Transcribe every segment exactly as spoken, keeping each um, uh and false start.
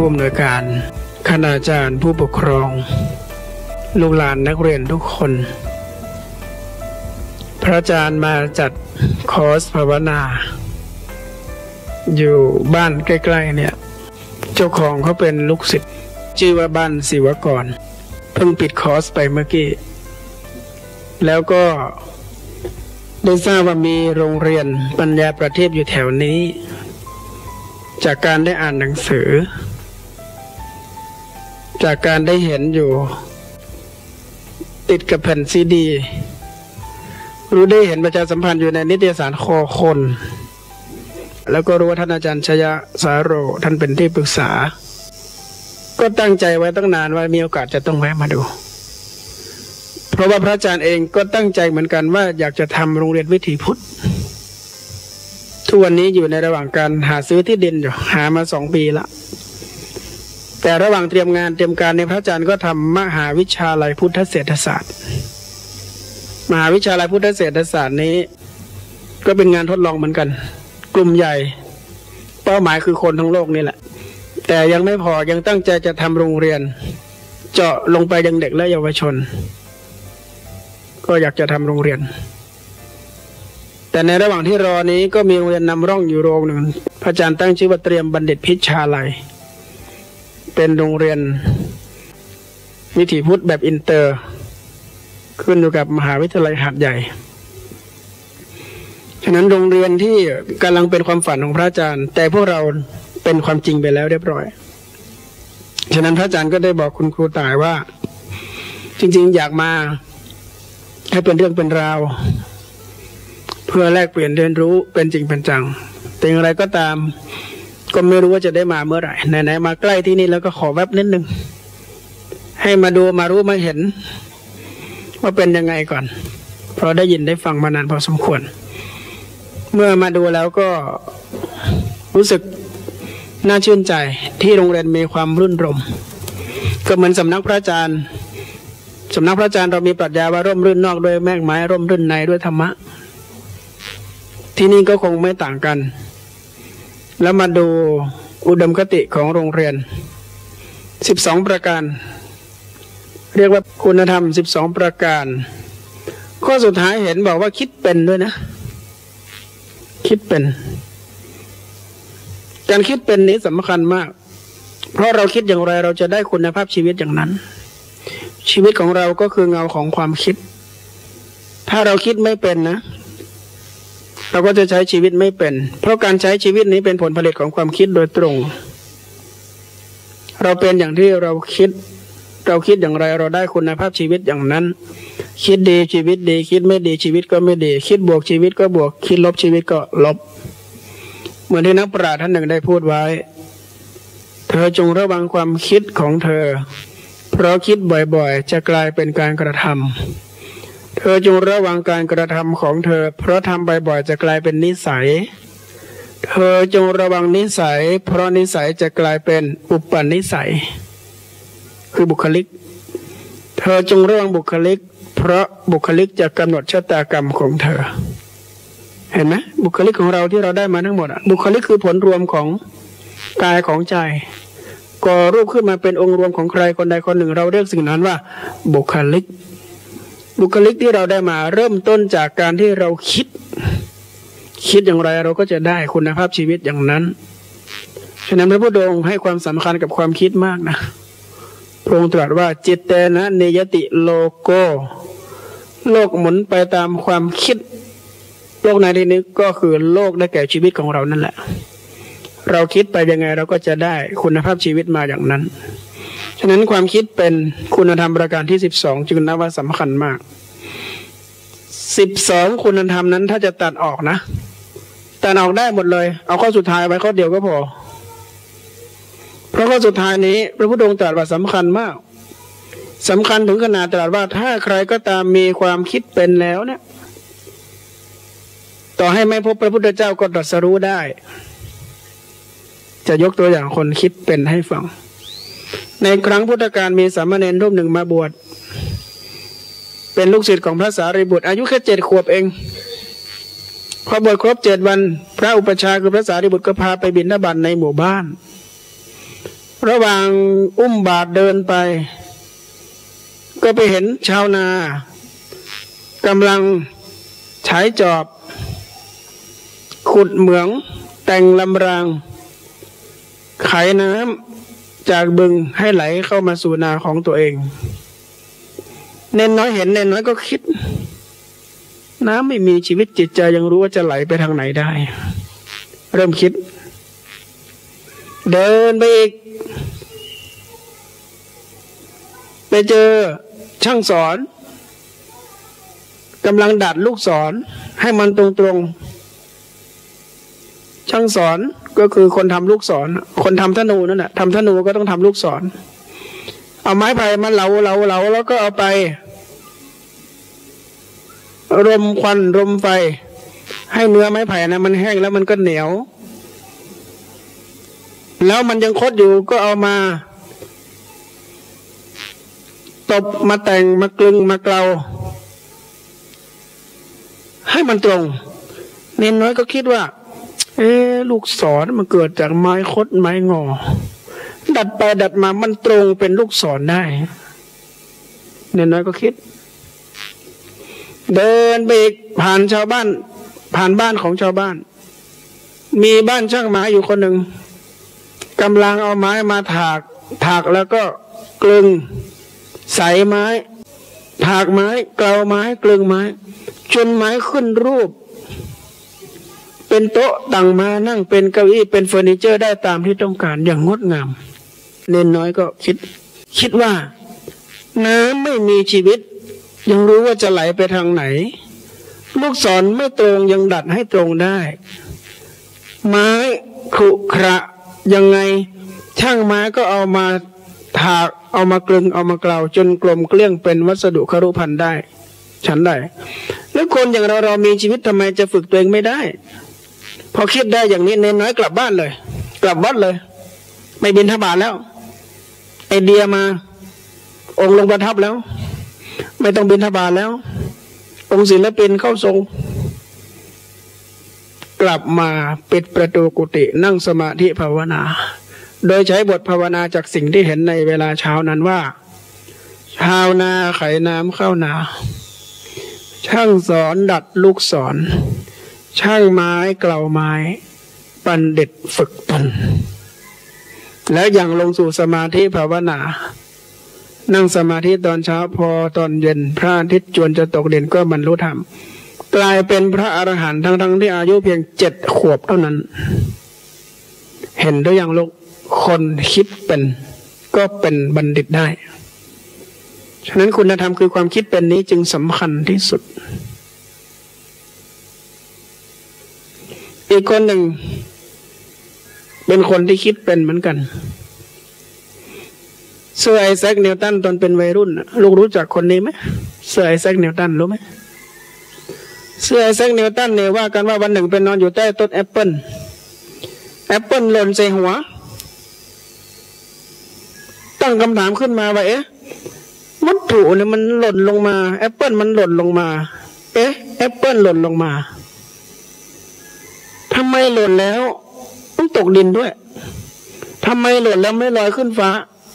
ผู้อำนวยการคณาจารย์ผู้ปกครองลูกหลานนักเรียนทุกคนพระอาจารย์มาจัดคอร์สภาวนาอยู่บ้านใกล้ๆเนี่ยเจ้าของเขาเป็นลูกศิษย์ชื่อว่าบ้านศิวกรเพิ่งปิดคอร์สไปเมื่อกี้แล้วก็ได้ทราบว่ามีโรงเรียนปัญญาประทีปอยู่แถวนี้จากการได้อ่านหนังสือจากการได้เห็นอยู่ติดกับแผ่นซีดีรู้ได้เห็นประชาสัมพันธ์อยู่ในนิตยสารคอคนแล้วก็รู้ว่าท่านอาจารย์ชยสาโรท่านเป็นที่ปรึกษาก็ตั้งใจไว้ตั้งนานว่ามีโอกาสจะต้องแวะมาดูเพราะว่าพระอาจารย์เองก็ตั้งใจเหมือนกันว่าอยากจะทำโรงเรียนวิถีพุทธทุกวันนี้อยู่ในระหว่างการหาซื้อที่ดินอยู่หามาสองปีละแต่ระหว่างเตรียมงานเตรียมการในพระอาจารย์ก็ทำมหาวิชาลัยพุทธเศรษฐศาสตร์มหาวิชาลัยพุทธเศรษฐศาสตร์นี้ก็เป็นงานทดลองเหมือนกันกลุ่มใหญ่เป้าหมายคือคนทั้งโลกนี่แหละแต่ยังไม่พอยังตั้งใจจะทำโรงเรียนเจาะลงไปยังเด็กและเยาวชนก็อยากจะทำโรงเรียนแต่ในระหว่างที่รอนี้ก็มีโรงเรียนนำร่องอยู่โรงหนึ่งพระอาจารย์ตั้งชื่อว่าเตรียมบัณฑิตพิชาลัยเป็นโรงเรียนวิถีพุทธแบบอินเตอร์ขึ้นอยู่กับมหาวิทยาลัยหาดใหญ่ฉะนั้นโรงเรียนที่กำลังเป็นความฝันของพระอาจารย์แต่พวกเราเป็นความจริงไปแล้วเรียบร้อยฉะนั้นพระอาจารย์ก็ได้บอกคุณครูต่ายว่าจริงๆอยากมาให้เป็นเรื่องเป็นราวเพื่อแลกเปลี่ยนเรียนรู้เป็นจริงเป็นจังแต่อย่างไรก็ตามก็ไม่รู้ว่าจะได้มาเมื่อไหร่ไหนๆมาใกล้ที่นี่แล้วก็ขอแวบนิดนึงให้มาดูมารู้มาเห็นว่าเป็นยังไงก่อนเพราะได้ยินได้ฟังมานานพอสมควรเมื่อมาดูแล้วก็รู้สึกน่าชื่นใจที่โรงเรียนมีความรื่นรมก็เหมือนสำนักพระอาจารย์สำนักพระอาจารย์เรามีปรัชญาว่าร่มรื่นนอกด้วยแมกไม้ร่มรื่นในด้วยธรรมะที่นี่ก็คงไม่ต่างกันแล้วมาดูอุดมคติของโรงเรียนสิบสองประการเรียกว่าคุณธรรมสิบสองประการข้อสุดท้ายเห็นบอกว่าคิดเป็นด้วยนะคิดเป็นการคิดเป็นนี้สำคัญมากเพราะเราคิดอย่างไรเราจะได้คุณภาพชีวิตอย่างนั้นชีวิตของเราก็คือเงาของความคิดถ้าเราคิดไม่เป็นนะเราก็จะใช้ชีวิตไม่เป็นเพราะการใช้ชีวิตนี้เป็นผลผลิตของความคิดโดยตรงเราเป็นอย่างที่เราคิดเราคิดอย่างไรเราได้คุณภาพชีวิตอย่างนั้นคิดดีชีวิตดีคิดไม่ดีชีวิตก็ไม่ดีคิดบวกชีวิตก็บวกคิดลบชีวิตก็ลบเหมือนที่นักปราชญ์ท่านหนึ่งได้พูดไว้เธอจงระวังความคิดของเธอเพราะคิดบ่อยๆจะกลายเป็นการกระทำเธอจงระวังการกระทำของเธอเพราะทำบ่อยๆจะกลายเป็นนิสัยเธอจงระวังนิสัยเพราะนิสัยจะกลายเป็นอุปนิสัยคือบุคลิกเธอจงระวังบุคลิกเพราะบุคลิกจะกำหนดชะตากรรมของเธอเห็นไหมบุคลิกของเราที่เราได้มาทั้งหมดอ่ะบุคลิกคือผลรวมของกายของใจก่อรูปขึ้นมาเป็นองค์รวมของใครคนใดคนหนึ่งเราเรียกสิ่งนั้นว่าบุคลิกบุคลิกที่เราได้มาเริ่มต้นจากการที่เราคิดคิดอย่างไรเราก็จะได้คุณภาพชีวิตอย่างนั้นฉะนั้นพระพุทธองค์ให้ความสำคัญกับความคิดมากนะพระองค์ตรัสว่าจิตเตนะเนยติโลโกโลกหมุนไปตามความคิดโลกในที่นี้ก็คือโลกได้แก่ชีวิตของเรานั่นแหละเราคิดไปยังไงเราก็จะได้คุณภาพชีวิตมาอย่างนั้นฉะนั้นความคิดเป็นคุณธรรมประการที่สิบสองจึงนับว่าสำคัญมากสิบสองคุณธรรมนั้นถ้าจะตัดออกนะตัดออกได้หมดเลยเอาข้อสุดท้ายไว้ข้อเดียวก็พอเพราะข้อสุดท้ายนี้พระพุทธองค์ตรัสว่าสำคัญมากสำคัญถึงขนาดตรัสว่าถ้าใครก็ตามมีความคิดเป็นแล้วเนี่ยต่อให้ไม่พบพระพุทธเจ้าก็ตรัสรู้ได้จะยกตัวอย่างคนคิดเป็นให้ฟังในครั้งพุทธกาลมีสามเณรรูปหนึ่งมาบวชเป็นลูกศิษย์ของพระสารีบุตรอายุแค่เจ็ดขวบเองพอบวชครบเจ็ดวันพระอุปัชฌาย์คือพระสารีบุตรก็พาไปบิณฑบาตในหมู่บ้านระหว่างอุ้มบาตรเดินไปก็ไปเห็นชาวนากำลังใช้จอบขุดเหมืองแต่งลำรางไขน้ำจากบึงให้ไหลเข้ามาสู่นาของตัวเองเนนน้อยเห็นเนนน้อยก็คิดน้ำไม่มีชีวิตจิตใจยังรู้ว่าจะไหลไปทางไหนได้เริ่มคิดเดินไปอีกไปเจอช่างสอนกำลังดัดลูกศรให้มันตรงๆช่างสอนก็คือคนทำลูกศรคนทำธนูนั่นแหะทำธนูก็ต้องทำลูกศรเอาไม้ไผ่มาเหลาเหลาเหลาแล้วก็เอาไปรมควันรมไฟให้เนื้อไม้ไผ่นะมันแห้งแล้วมันก็เหนียวแล้วมันยังคดอยู่ก็เอามาตบมาแต่งมากลึงมาเกลาให้มันตรงเนนน้อยก็คิดว่าเอ๊ะลูกศรมันเกิดจากไม้คดไม้งอดัดไปดัดมามันตรงเป็นลูกศรได้เนนน้อยก็คิดเดินไปอีกผ่านชาวบ้านผ่านบ้านของชาวบ้านมีบ้านช่างไม้อยู่คนหนึ่งกำลังเอาไม้มาถากถากแล้วก็กลึงใส่ไม้ถากไม้เกลาไม้กลึงไม้จนไม้ขึ้นรูปเป็นโต๊ะตั้งมานั่งเป็นเก้าอี้เป็นเฟอร์นิเจอร์ได้ตามที่ต้องการอย่างงดงามเนนน้อยก็คิดคิดว่าน้ำไม่มีชีวิตยังรู้ว่าจะไหลไปทางไหนลูกศรไม่ตรงยังดัดให้ตรงได้ไม้ขรุขระยังไงช่างไม้ก็เอามาถากเอามากลึงเอามาเกลาจนกลมเกลี้ยงเป็นวัสดุครุภัณฑ์ได้ฉันได้แล้วคนอย่างเราเรามีชีวิตทำไมจะฝึกตัวเองไม่ได้พอคิดได้อย่างนี้เนนน้อยกลับบ้านเลยกลับวัดเลยไม่บิณฑบาตแล้วไอเดียมาองค์ลงประทับแล้วไม่ต้องบิณฑบาตแล้วองค์ศิลปินเข้าทรงกลับมาปิดประตูกุฏินั่งสมาธิภาวนาโดยใช้บทภาวนาจากสิ่งที่เห็นในเวลาเช้านั้นว่าชาวนาไขน้ำเข้านาช่างสอนดัดลูกศรช่างไม้เกลาไม้บัณฑิตฝึกตนแล้วอย่างลงสู่สมาธิภาวนานั่งสมาธิตอนเช้าพอตอนเย็นพระอาทิตย์จวนจะตกดินก็บรรลุธรรมกลายเป็นพระอรหันต์ทั้งทั้งที่อายุเพียงเจ็ดขวบเท่านั้นเห็นด้วยอย่างลูกคนคิดเป็นก็เป็นบัณฑิตได้ฉะนั้นคุณธรรมคือความคิดเป็นนี้จึงสำคัญที่สุดอีกคนหนึ่งเป็นคนที่คิดเป็นเหมือนกันเซอร์ไอแซคนิวตันตอนเป็นวัยรุ่นลูกรู้จักคนนี้ไหมเซอร์ไอแซคนิวตันรู้ไหมเซอร์ไอแซคนิวตันเนี่ยว่ากันว่าวันหนึ่งเป็นนอนอยู่ใต้ต้นแอปเปิลแอปเปิลหล่นใส่หัวตั้งคำถามขึ้นมาว่าเอ๊ะวัตถุเนี่ยมันหล่นลงมาแอปเปิลมันหล่นลงมาเอ๊ะแอปเปิลหล่นลงมาทำไมหล่นแล้วต้องตกดินด้วยทำไมหล่นแล้วไม่ลอยขึ้นฟ้า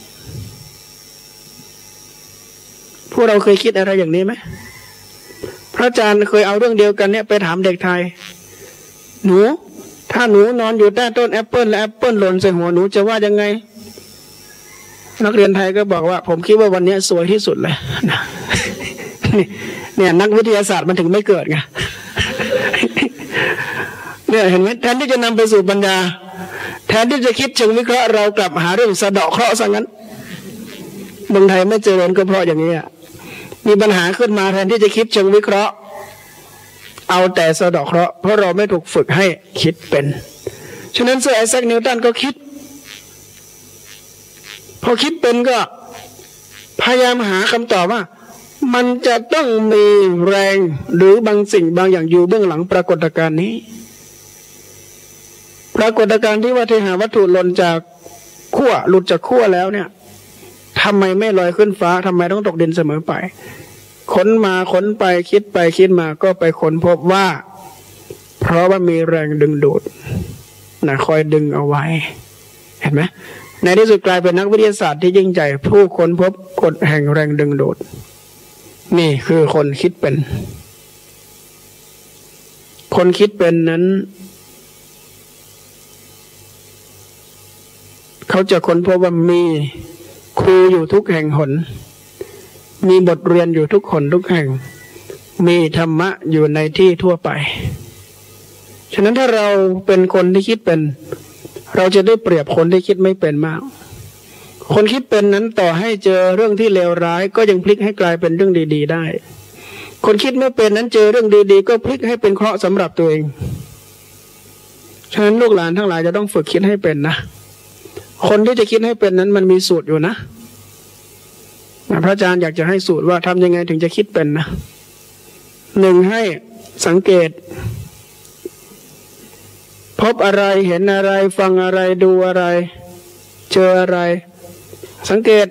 พวกเราเคยคิดอะไรอย่างนี้ไหมพระอาจารย์เคยเอาเรื่องเดียวกันเนี่ยไปถามเด็กไทยหนูถ้าหนูนอนอยู่ใต้ต้นแอปเปิลและแอปเปิลหล่นใส่หัวหนูจะว่ายังไงนักเรียนไทยก็บอกว่าผมคิดว่าวันนี้สวยที่สุดเลยนะเนี่ยนักวิทยาศาสตร์มันถึงไม่เกิดไงเนี่ยเห็นไหมแทนที่จะนำไปสู่ปัญญาแทนที่จะคิดเชิงวิเคราะห์เรากลับหาเรื่องสะเดาะเคราะห์ซะงั้นเมืองไทยไม่เจริญก็เพราะอย่างนี้มีปัญหาขึ้นมาแทนที่จะคิดเชิงวิเคราะห์เอาแต่สะเดาะเคราะห์เพราะเราไม่ถูกฝึกให้คิดเป็นฉะนั้นเซอร์ไอแซคนิวตันก็คิดพอคิดเป็นก็พยายามหาคำตอบว่ามันจะต้องมีแรงหรือบางสิ่งบางอย่างอยู่เบื้องหลังปรากฏการณ์นี้ปรากฏการณ์ที่ว่าเทหาวัตถุหล่นจากขั้วหลุดจากขั้วแล้วเนี่ยทำไมไม่ลอยขึ้นฟ้าทำไมต้องตกดินเสมอไปค้นมาค้นไปคิดไปคิดมาก็ไปค้นพบว่าเพราะว่ามีแรงดึงดูดนะคอยดึงเอาไว้เห็นไหมในที่สุดกลายเป็นนักวิทยาศาสตร์ที่ยิ่งใหญ่ผู้ค้นพบกฎแห่งแรงดึงดูดนี่คือคนคิดเป็นคนคิดเป็นนั้นเขาจะค้นพบว่ามีครูอยู่ทุกแห่งหนมีบทเรียนอยู่ทุกหนทุกแห่งมีธรรมะอยู่ในที่ทั่วไปฉะนั้นถ้าเราเป็นคนที่คิดเป็นเราจะได้เปรียบคนที่คิดไม่เป็นมากคนคิดเป็นนั้นต่อให้เจอเรื่องที่เลวร้ายก็ยังพลิกให้กลายเป็นเรื่องดีๆได้คนคิดไม่เป็นนั้นเจอเรื่องดีๆก็พลิกให้เป็นเคราะห์สำหรับตัวเองฉะนั้นลูกหลานทั้งหลายจะต้องฝึกคิดให้เป็นนะคนที่จะคิดให้เป็นนั้นมันมีสูตรอยู่นะพระอาจารย์อยากจะให้สูตรว่าทำยังไงถึงจะคิดเป็นนะหนึ่งให้สังเกตพบอะไรเห็นอะไรฟังอะไรดูอะไรเจออะไรสังเกต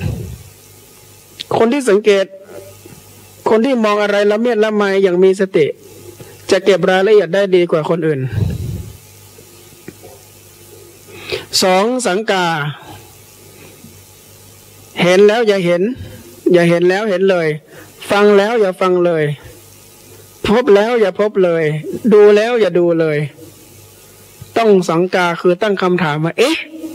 คนที่สังเกตคนที่มองอะไรละเมียดละไมอย่างมีสติจะเก็บรายละเอียดได้ดีกว่าคนอื่นสองสังกาเห็นแล้วอย่าเห็นอย่าเห็นแล้วเห็นเลยฟังแล้วอย่าฟังเลยพบแล้วอย่าพบเลยดูแล้วอย่าดูเลยต้องสังกาคือตั้งคำถามว่าเอ๊ะ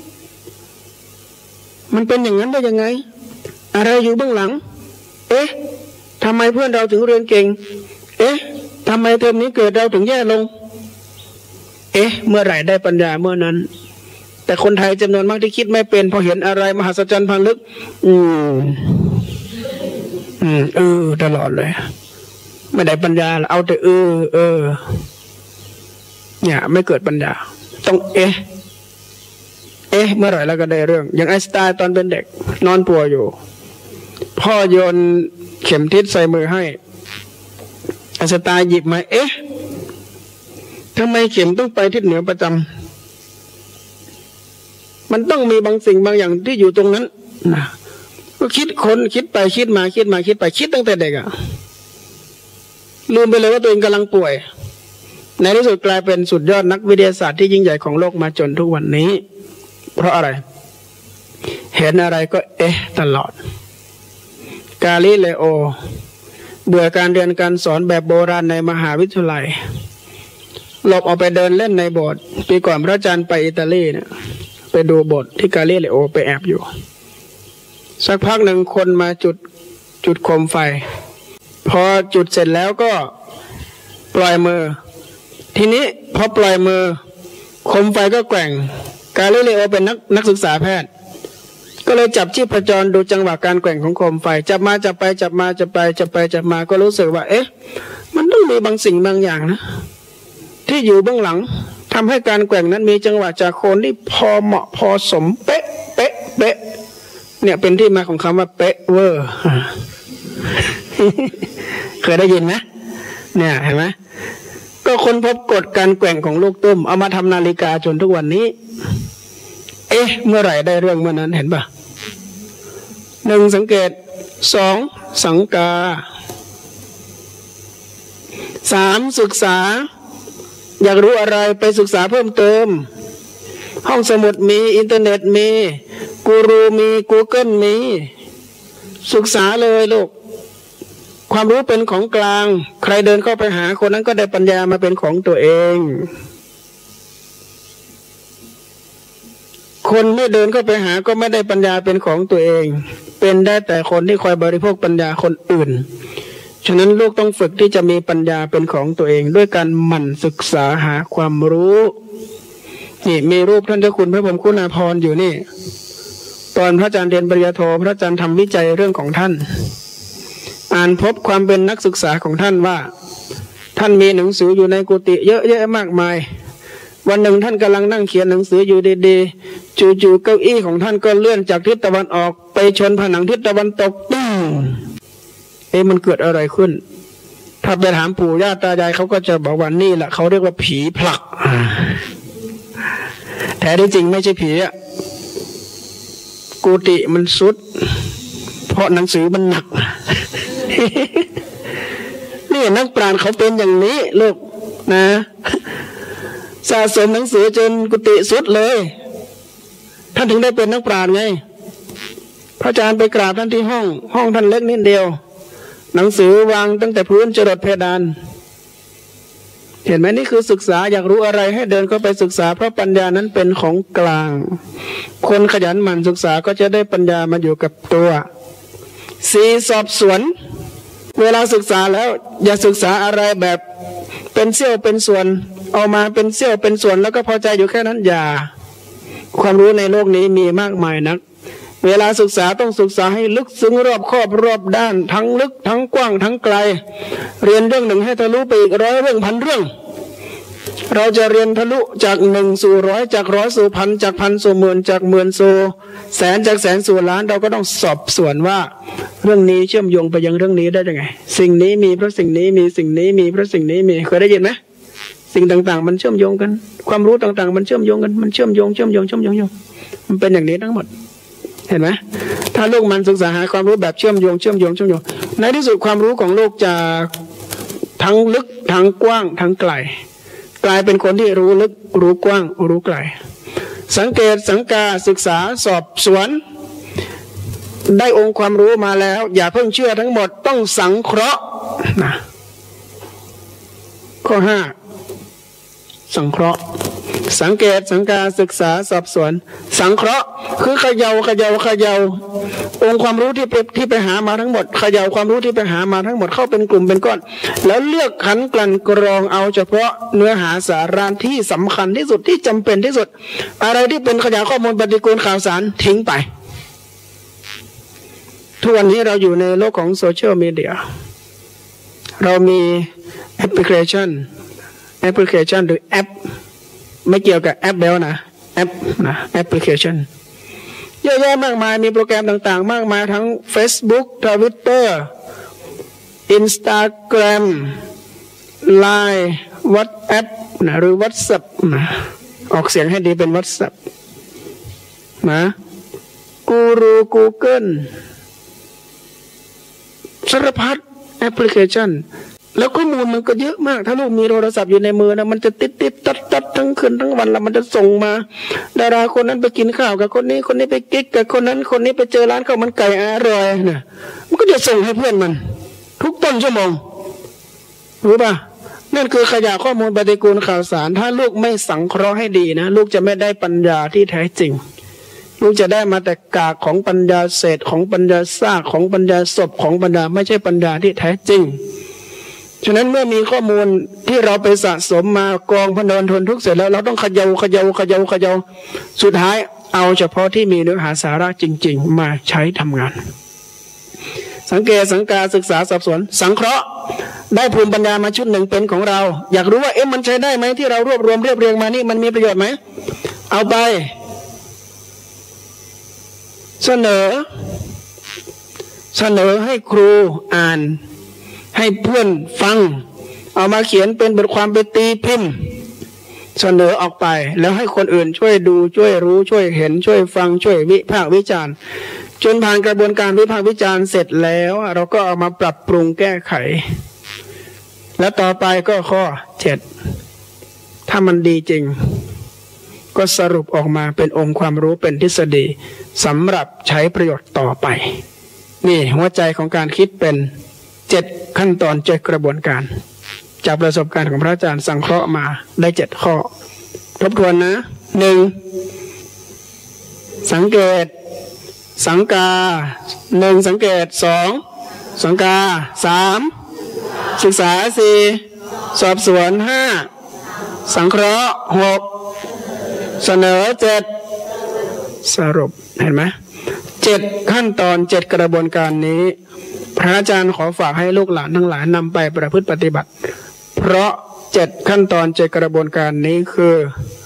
มันเป็นอย่างนั้นได้ยังไงอะไรอยู่เบื้องหลังเอ๊ะทำไมเพื่อนเราถึงเรียนเก่งเอ๊ะทำไมเทอมนี้เกิดเราถึงแย่ลงเอ๊ะเมื่อไหร่ได้ปัญญาเมื่อนั้นแต่คนไทยจำนวนมากที่คิดไม่เป็นพอเห็นอะไรมหัศจรรย์พันลึกอืมอืมเออตลอดเลยไม่ได้ปัญญาเอาแต่เออเออเนี่ยไม่เกิดปัญญาต้องเอ๊ะเอ๊ะเมื่อไหร่แล้วก็ได้เรื่องอย่างไอน์สไตน์ตอนเป็นเด็กนอนป่วยอยู่พ่อโยนเข็มทิศใส่มือให้ไอน์สไตน์หยิบมาเอ๊ะทำไมเข็มต้องไปทิศเหนือประจำมันต้องมีบางสิ่งบางอย่างที่อยู่ตรงนั้นนะก็คิดคนคิดไปคิดมาคิดมาคิดไปคิดตั้งแต่เด็กอะลืมไปเลยว่าตัวเองกำลังป่วยในที่สุดกลายเป็นสุดยอดนักวิทยาศาสตร์ที่ยิ่งใหญ่ของโลกมาจนทุกวันนี้เพราะอะไรเห็นอะไรก็เอ๊ะตลอดกาลิเลโอเบื่อการเรียนการสอนแบบโบราณในมหาวิทยาลัยหลบออกไปเดินเล่นในโบสถ์ปีก่อนพระอาจารย์ไปอิตาลีเนี่ยไปดูโบสถ์ที่กาลิเลโอไปแอบอยู่สักพักหนึ่งคนมาจุดจุดโคมไฟพอจุดเสร็จแล้วก็ปล่อยมือทีนี้พอปล่อยมือโคมไฟก็แกว่งกาลิเลโอเป็นนักนักศึกษาแพทย์ก็เลยจับชีพจรดูจังหวะการแกว่งของโคมไฟจับมาจับไปจับมาจับไปจับไปจับมาก็รู้สึกว่าเอ๊ะมันต้องมีบางสิ่งบางอย่างนะที่อยู่เบื้องหลังทำให้การแกว่งนั้นมีจังหวะจากโคนที่พอเหมาะพอสมเป๊ะเป๊ะเป๊ะเนี่ยเป็นที่มาของคำว่าเป๊ะเวอร์เคยได้ยินไหมเนี่ยเห็นไหมก็ค้นพบกฎการแกว่งของลูกตุ้มเอามาทำนาฬิกาจนทุกวันนี้เอ๊ะเมื่อไหร่ได้เรื่องเมื่อนั้นเห็นปะหนึ่งสังเกตสองสังกาสามศึกษาอยากรู้อะไรไปศึกษาเพิ่มเติมห้องสมุดมีอินเทอร์เน็ตมีกูรูมี Google มีศึกษาเลยลูกความรู้เป็นของกลางใครเดินเข้าไปหาคนนั้นก็ได้ปัญญามาเป็นของตัวเองคนไม่เดินเข้าไปหาก็ไม่ได้ปัญญาเป็นของตัวเองเป็นได้แต่คนที่คอยบริโภคปัญญาคนอื่นฉะนั้นลูกต้องฝึกที่จะมีปัญญาเป็นของตัวเองด้วยการหมั่นศึกษาหาความรู้นี่มีรูปท่านเจ้าคุณพระพรหมคุณาภรณ์อยู่นี่ตอนพระอาจารย์เรียนปริญญาโทพระอาจารย์ทำวิจัยเรื่องของท่านอ่านพบความเป็นนักศึกษาของท่านว่าท่านมีหนังสืออยู่ในกุฏิเยอะแยะมากมายวันหนึ่งท่านกำลังนั่งเขียนหนังสืออยู่ดีๆจู่ๆเก้าอี้ของท่านก็เลื่อนจากทิศตะวันออกไปชนผนังทิศตะวันตกตึ้งเอ๊ะมันเกิดอะไรขึ้นถ้าไปถามปู่ย่าตายายเขาก็จะบอกว่านี่แหละเขาเรียกว่าผีผลักแท้ที่จริงไม่ใช่ผีอะกุฏิมันสุดเพราะหนังสือมันหนักนี่นักปราชญ์เขาเป็นอย่างนี้ลูกนะสะสมหนังสือจนกุฏิสุดเลยถ้าานถึงได้เป็นนักปราชญ์ไงพระอาจารย์ไปกราบท่านที่ห้องห้องท่านเล็กนิดเดียวหนังสือวางตั้งแต่พื้นจรดเพดานเห็นไหมนี่คือศึกษาอยากรู้อะไรให้เดินเข้าไปศึกษาเพราะปัญญานั้นเป็นของกลางคนขยันหมั่นศึกษาก็จะได้ปัญญามาอยู่กับตัวสี่สอบสวนเวลาศึกษาแล้วอย่าศึกษาอะไรแบบเป็นเสี้ยวเป็นส่วนเอามาเป็นเสี้ยวเป็นส่วนแล้วก็พอใจอยู่แค่นั้นอย่าความรู้ในโลกนี้มีมากมายนักเวลาศึกษาต้องศึกษาให้ลึกซึ้งรอบครอบรอบด้านทั้งลึกทั้งกว้างทั้งไกลเรียนเรื่องหนึ่งให้ทะลุไปอีกร้อยเรื่องพันเรื่องเราจะเรียนทะลุจากหนึ่งสู่ร้อยจากร้อยสู่พันจากพันสู่หมื่นจากหมื่นสู่แสนจากแสนสู่ล้านเราก็ต้องสอบสวนว่าเรื่องนี้เชื่อมโยงไปยังเรื่องนี้ได้ยังไงสิ่งนี้มีเพราะสิ่งนี้มีสิ่งนี้มีเพราะสิ่งนี้มีเคยได้ยินไหมสิ่งต่างๆมันเชื่อมโยงกันความรู้ต่างๆมันเชื่อมโยงกันมันเชื่อมโยงเชื่อมโยงเชื่อมโยงมันเป็นอย่างนี้ทั้งหมดเห็นไหมถ้าโลกมันศึกษาหาความรู้แบบเชื่อมโยงเชื่อมโยงเชื่อมโยงในที่สุดความรู้ของโลกจะทั้งลึกทั้งกว้างทั้งไกลกลายเป็นคนที่รู้ลึกรู้กว้างรู้ไกลสังเกตสังกาศึกษาสอบสวนได้องค์ความรู้มาแล้วอย่าเพิ่งเชื่อทั้งหมดต้องสังเคราะห์นะข้อห้าสังเคราะห์สังเกตสังกาศึกษาสอบสวนสังเคราะห์คือเขย่าเขย่าเขย่าองค์ความรู้ที่ไปที่ไปหามาทั้งหมดเขย่าความรู้ที่ไปหามาทั้งหมดเข้าเป็นกลุ่มเป็นก้อนแล้วเลือกขันกลั่นกรองเอาเฉพาะเนื้อหาสาระที่สำคัญที่สุดที่จำเป็นที่สุดอะไรที่เป็นขยายข้อมูลปฏิกูลข่าวสารทิ้งไปทุกวันนี้เราอยู่ในโลกของโซเชียลมีเดียเรามีแอปพลิเคชันแอปพลิเคชันหรือแอปไม่เกี่ยวกับแอปแล้วนะแอปนะแอปพลิเคชันเยอะแยะมากมายมีโปรแกรมต่างๆมากมายทั้ง Facebook Twitter Instagram ไลน์ WhatsApp นะหรือ WhatsApp นะออกเสียงให้ดีเป็น WhatsApp นะกูรู Google สารพัดแอปพลิเคชันแล้วข้อมูลมันก็เยอะมากถ้าลูกมีโทรศัพท์อยู่ในมือนะมันจะติดติดตัดตัดทั้งคืนทั้งวันแล้วมันจะส่งมาดาราคนนั้นไปกินข้าวกับคนนี้คนนี้ไปกิ๊กกับคนนั้นคนนี้ไปเจอร้านข้าวมันไก่อร่อยนะมันก็จะส่งให้เพื่อนมันทุกต้นชั่วโมงรู้ป่ะนั่นคือขยะข้อมูลปฏิกูลข่าวสารถ้าลูกไม่สังเคราะห์ให้ดีนะลูกจะไม่ได้ปัญญาที่แท้จริงลูกจะได้มาแต่กากของปัญญาเศษของปัญญาซากของปัญญาศพของปัญญาไม่ใช่ปัญญาที่แท้จริงฉะนั้นเมื่อมีข้อมูลที่เราไปสะสมมากองพนวนทนทุกข์เสร็จแล้วเราต้องเขย่าเขย่าเขย่าเขย่าสุดท้ายเอาเฉพาะที่มีเนื้อหาสาระจริงๆมาใช้ทำงานสังเกตสังกาศึกษาสอบสวนสังเคราะห์ได้ภูมิปัญญามาชุดหนึ่งเป็นของเราอยากรู้ว่าเอ๊ะมันใช้ได้ไหมที่เรารวบรวมเรียบเรียงมานี่มันมีประโยชน์ไหมเอาไปเสนอเสนอให้ครูอ่านให้เพื่อนฟังเอามาเขียนเป็นบทความไปตีพิมพ์เสนอออกไปแล้วให้คนอื่นช่วยดูช่วยรู้ช่วยเห็นช่วยฟังช่วยวิพากษ์วิจารณ์จนผ่านกระบวนการวิพากษ์วิจารณ์เสร็จแล้วเราก็เอามาปรับปรุงแก้ไขและต่อไปก็ข้อเจ็ดถ้ามันดีจริงก็สรุปออกมาเป็นองค์ความรู้เป็นทฤษฎีสำหรับใช้ประโยชน์ต่อไปนี่หัวใจของการคิดเป็นเจ็ดขั้นตอนเจ็ดกระบวนการจากประสบการณ์ของพระอาจารย์สังเคราะห์มาได้เจ็ดข้อทบทวนนะหนึ่งสังเกตสังกาหนึ่งสังเกตสองสังกาสามศึกษาสี่สอบสวนห้าสังเคราะห์หกเสนอเจ็ดสรุปเห็นไหมเจ็ดขั้นตอนเจ็ดกระบวนการนี้พระอาจารย์ขอฝากให้ลูกหลานทั้งหลายนำไปประพฤติปฏิบัติเพราะเจ็ดขั้นตอนเจ็ดกระบวนการนี้คือ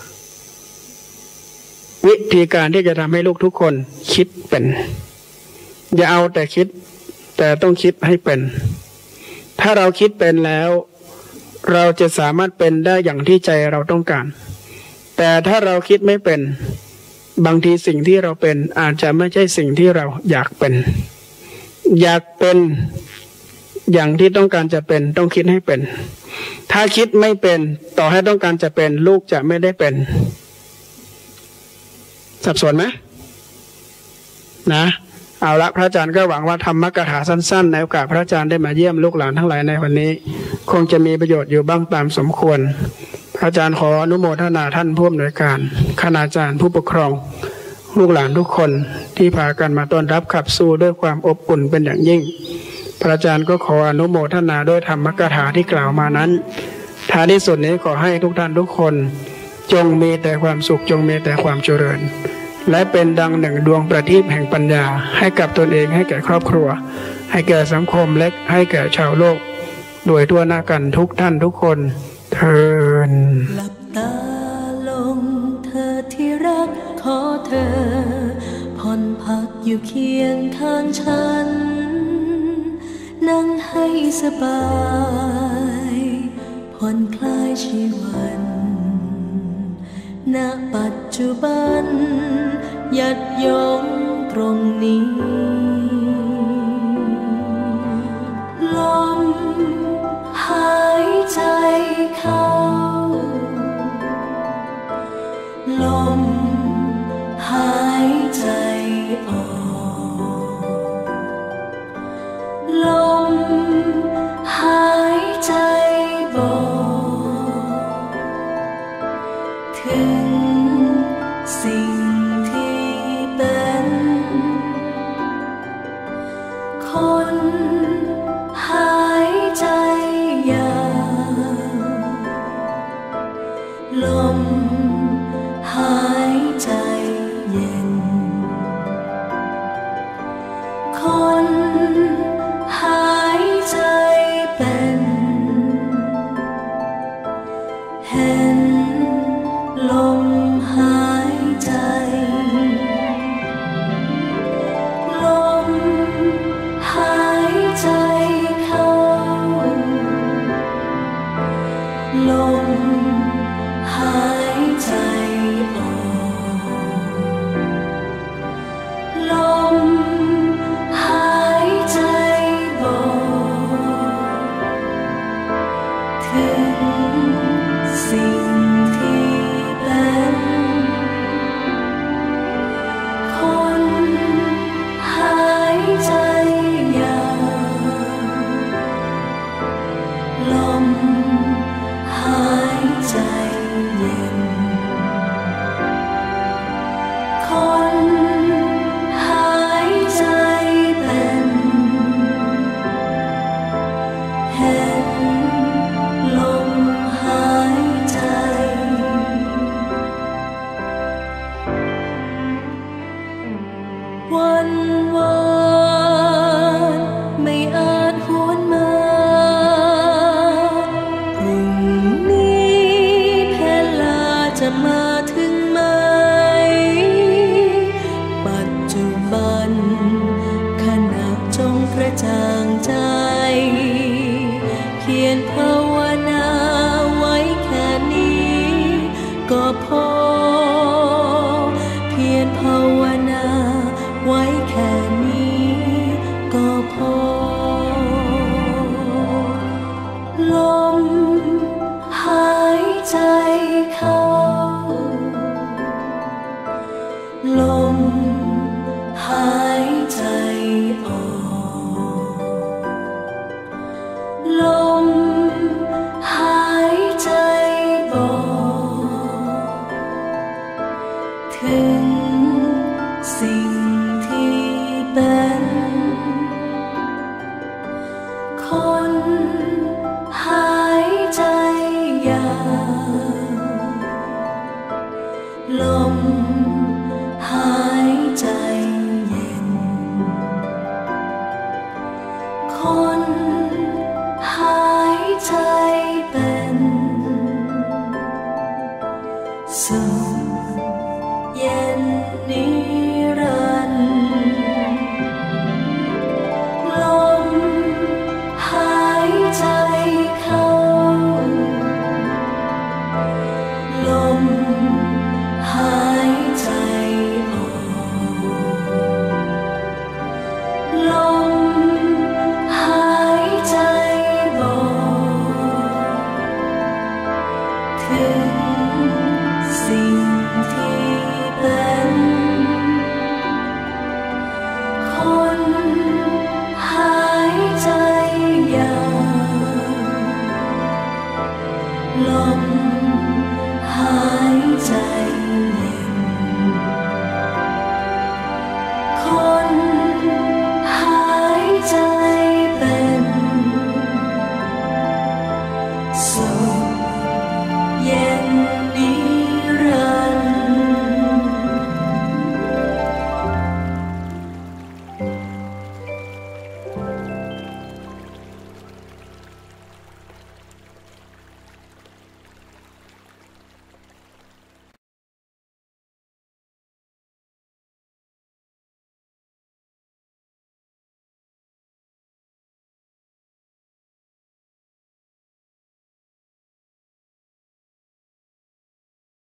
วิธีการที่จะทำให้ลูกทุกคนคิดเป็นอย่าเอาแต่คิดแต่ต้องคิดให้เป็นถ้าเราคิดเป็นแล้วเราจะสามารถเป็นได้อย่างที่ใจเราต้องการแต่ถ้าเราคิดไม่เป็นบางทีสิ่งที่เราเป็นอาจจะไม่ใช่สิ่งที่เราอยากเป็นอยากเป็นอย่างที่ต้องการจะเป็นต้องคิดให้เป็นถ้าคิดไม่เป็นต่อให้ต้องการจะเป็นลูกจะไม่ได้เป็นสับสนไหมนะเอาละพระอาจารย์ก็หวังว่าธรรมกถาสั้นๆในโอกาสพระอาจารย์ได้มาเยี่ยมลูกหลานทั้งหลายในวันนี้คงจะมีประโยชน์อยู่บ้างตามสมควรพระอาจารย์ขออนุโมทนาท่านผู้อำนวยการคณาจารย์ผู้ปกครองลูกหลานทุกคนที่พากันมาต้อนรับขับสู้ด้วยความอบอุ่นเป็นอย่างยิ่งพระอาจารย์ก็ขออนุโมทนาด้วยธรรมกถาที่กล่าวมานั้นท้ายที่สุดนี้ขอให้ทุกท่านทุกคนจงมีแต่ความสุขจงมีแต่ความเจริญและเป็นดังหนึ่งดวงประทีปแห่งปัญญาให้กับตนเองให้แก่ครอบครัวให้แก่สังคมและให้แก่ชาวโลกโดยทั่วหน้ากันทุกท่านทุกคนเทอญหลับตาลงเธอที่รักขอเธอผ่อนพักอยู่เคียงข้างฉันนั่งให้สบายผ่อนคลายชีวันณปัจจุบันหยัดยงตรงนี้ลมหายใจเข้าลมหายใจออกลมหายใจบอกถึงสิ่งที่เป็นคนหายใจยาวลมหายใจเย็นคนหายใจเป็นเห็นลมหายใจลมหายใจเข้าลมหายใจออกลมหายใจบอกถึงสิ่งที่เป็นคนหายใจยาวลมหายใจเย็นคนหายใจเป็นเห็นลมหายใจวันวานไม่อาจหวนมาพรุ่งนี้เพลาจะมาถึงไหมปัจจุบันขณะจงกระจ่างใจเขียนภาวนาไว้แค่นี้ก็พอเพียรภาวนาไว้แค่นี้ก็พอลมหายใจเข้าลมหายใจออกลมหายใจบอกถึงสิ่งที่เป็น